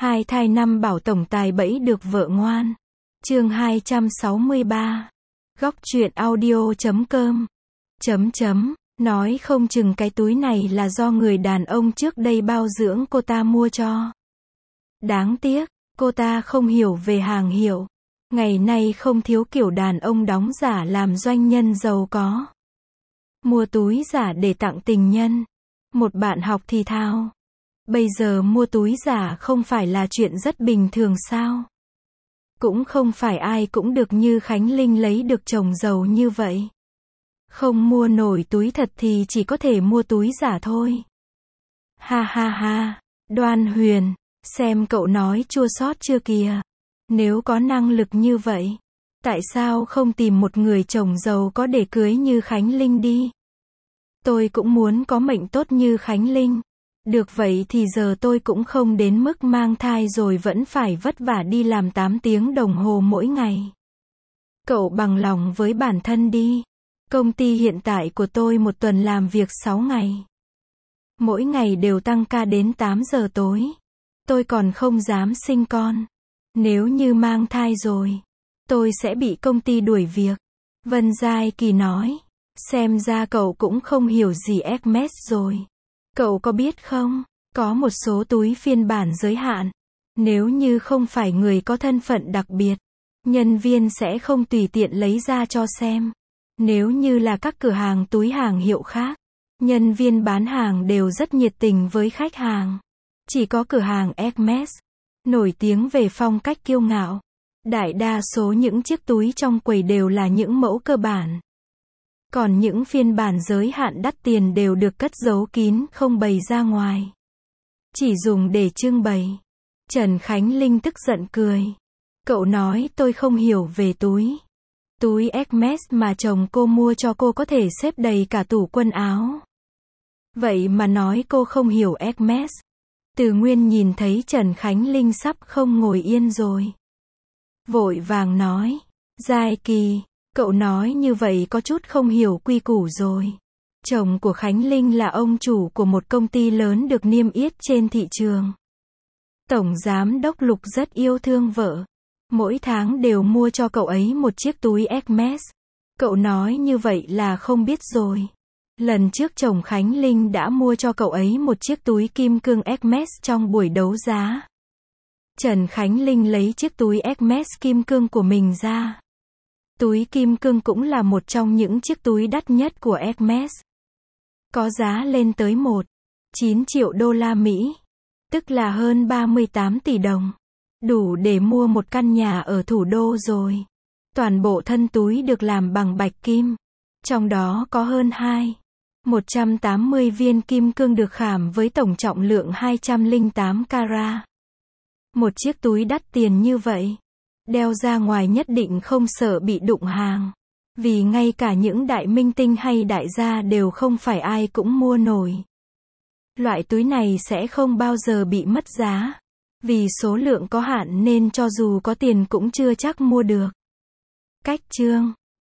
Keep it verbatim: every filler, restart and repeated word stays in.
Hai thai năm bảo tổng tài bẫy được vợ ngoan. Chương hai trăm sáu mươi ba. Góc truyện audio chấm com. Chấm chấm. Nói không chừng cái túi này là do người đàn ông trước đây bao dưỡng cô ta mua cho. Đáng tiếc, cô ta không hiểu về hàng hiệu. Ngày nay không thiếu kiểu đàn ông đóng giả làm doanh nhân giàu có. Mua túi giả để tặng tình nhân. Một bạn học thì thào. Bây giờ mua túi giả không phải là chuyện rất bình thường sao? Cũng không phải ai cũng được như Khánh Linh lấy được chồng giàu như vậy. Không mua nổi túi thật thì chỉ có thể mua túi giả thôi. Ha ha ha, Đoan Huyền, xem cậu nói chua xót chưa kìa. Nếu có năng lực như vậy, tại sao không tìm một người chồng giàu có để cưới như Khánh Linh đi? Tôi cũng muốn có mệnh tốt như Khánh Linh. Được vậy thì giờ tôi cũng không đến mức mang thai rồi vẫn phải vất vả đi làm tám tiếng đồng hồ mỗi ngày. Cậu bằng lòng với bản thân đi. Công ty hiện tại của tôi một tuần làm việc sáu ngày. Mỗi ngày đều tăng ca đến tám giờ tối. Tôi còn không dám sinh con. Nếu như mang thai rồi, tôi sẽ bị công ty đuổi việc. Vân Giai Kỳ nói. Xem ra cậu cũng không hiểu gì Hermes rồi. Cậu có biết không, có một số túi phiên bản giới hạn. Nếu như không phải người có thân phận đặc biệt, nhân viên sẽ không tùy tiện lấy ra cho xem. Nếu như là các cửa hàng túi hàng hiệu khác, nhân viên bán hàng đều rất nhiệt tình với khách hàng. Chỉ có cửa hàng Hermes, nổi tiếng về phong cách kiêu ngạo. Đại đa số những chiếc túi trong quầy đều là những mẫu cơ bản. Còn những phiên bản giới hạn đắt tiền đều được cất giấu kín không bày ra ngoài. Chỉ dùng để trưng bày. Trần Khánh Linh tức giận cười. Cậu nói tôi không hiểu về túi. Túi Hermes mà chồng cô mua cho cô có thể xếp đầy cả tủ quần áo. Vậy mà nói cô không hiểu Hermes. Từ Nguyên nhìn thấy Trần Khánh Linh sắp không ngồi yên rồi. Vội vàng nói. Giai Kỳ, cậu nói như vậy có chút không hiểu quy củ rồi. Chồng của Khánh Linh là ông chủ của một công ty lớn được niêm yết trên thị trường. Tổng giám đốc Lục rất yêu thương vợ. Mỗi tháng đều mua cho cậu ấy một chiếc túi Hermes. Cậu nói như vậy là không biết rồi. Lần trước chồng Khánh Linh đã mua cho cậu ấy một chiếc túi kim cương Hermes trong buổi đấu giá. Trần Khánh Linh lấy chiếc túi Hermes kim cương của mình ra. Túi kim cương cũng là một trong những chiếc túi đắt nhất của Hermes. Có giá lên tới một phẩy chín triệu đô la Mỹ. Tức là hơn ba mươi tám tỷ đồng. Đủ để mua một căn nhà ở thủ đô rồi. Toàn bộ thân túi được làm bằng bạch kim. Trong đó có hơn hai nghìn một trăm tám mươi viên kim cương được khảm với tổng trọng lượng hai trăm lẻ tám carat. Một chiếc túi đắt tiền như vậy, đeo ra ngoài nhất định không sợ bị đụng hàng. Vì ngay cả những đại minh tinh hay đại gia đều không phải ai cũng mua nổi. Loại túi này sẽ không bao giờ bị mất giá. Vì số lượng có hạn nên cho dù có tiền cũng chưa chắc mua được. Cách chương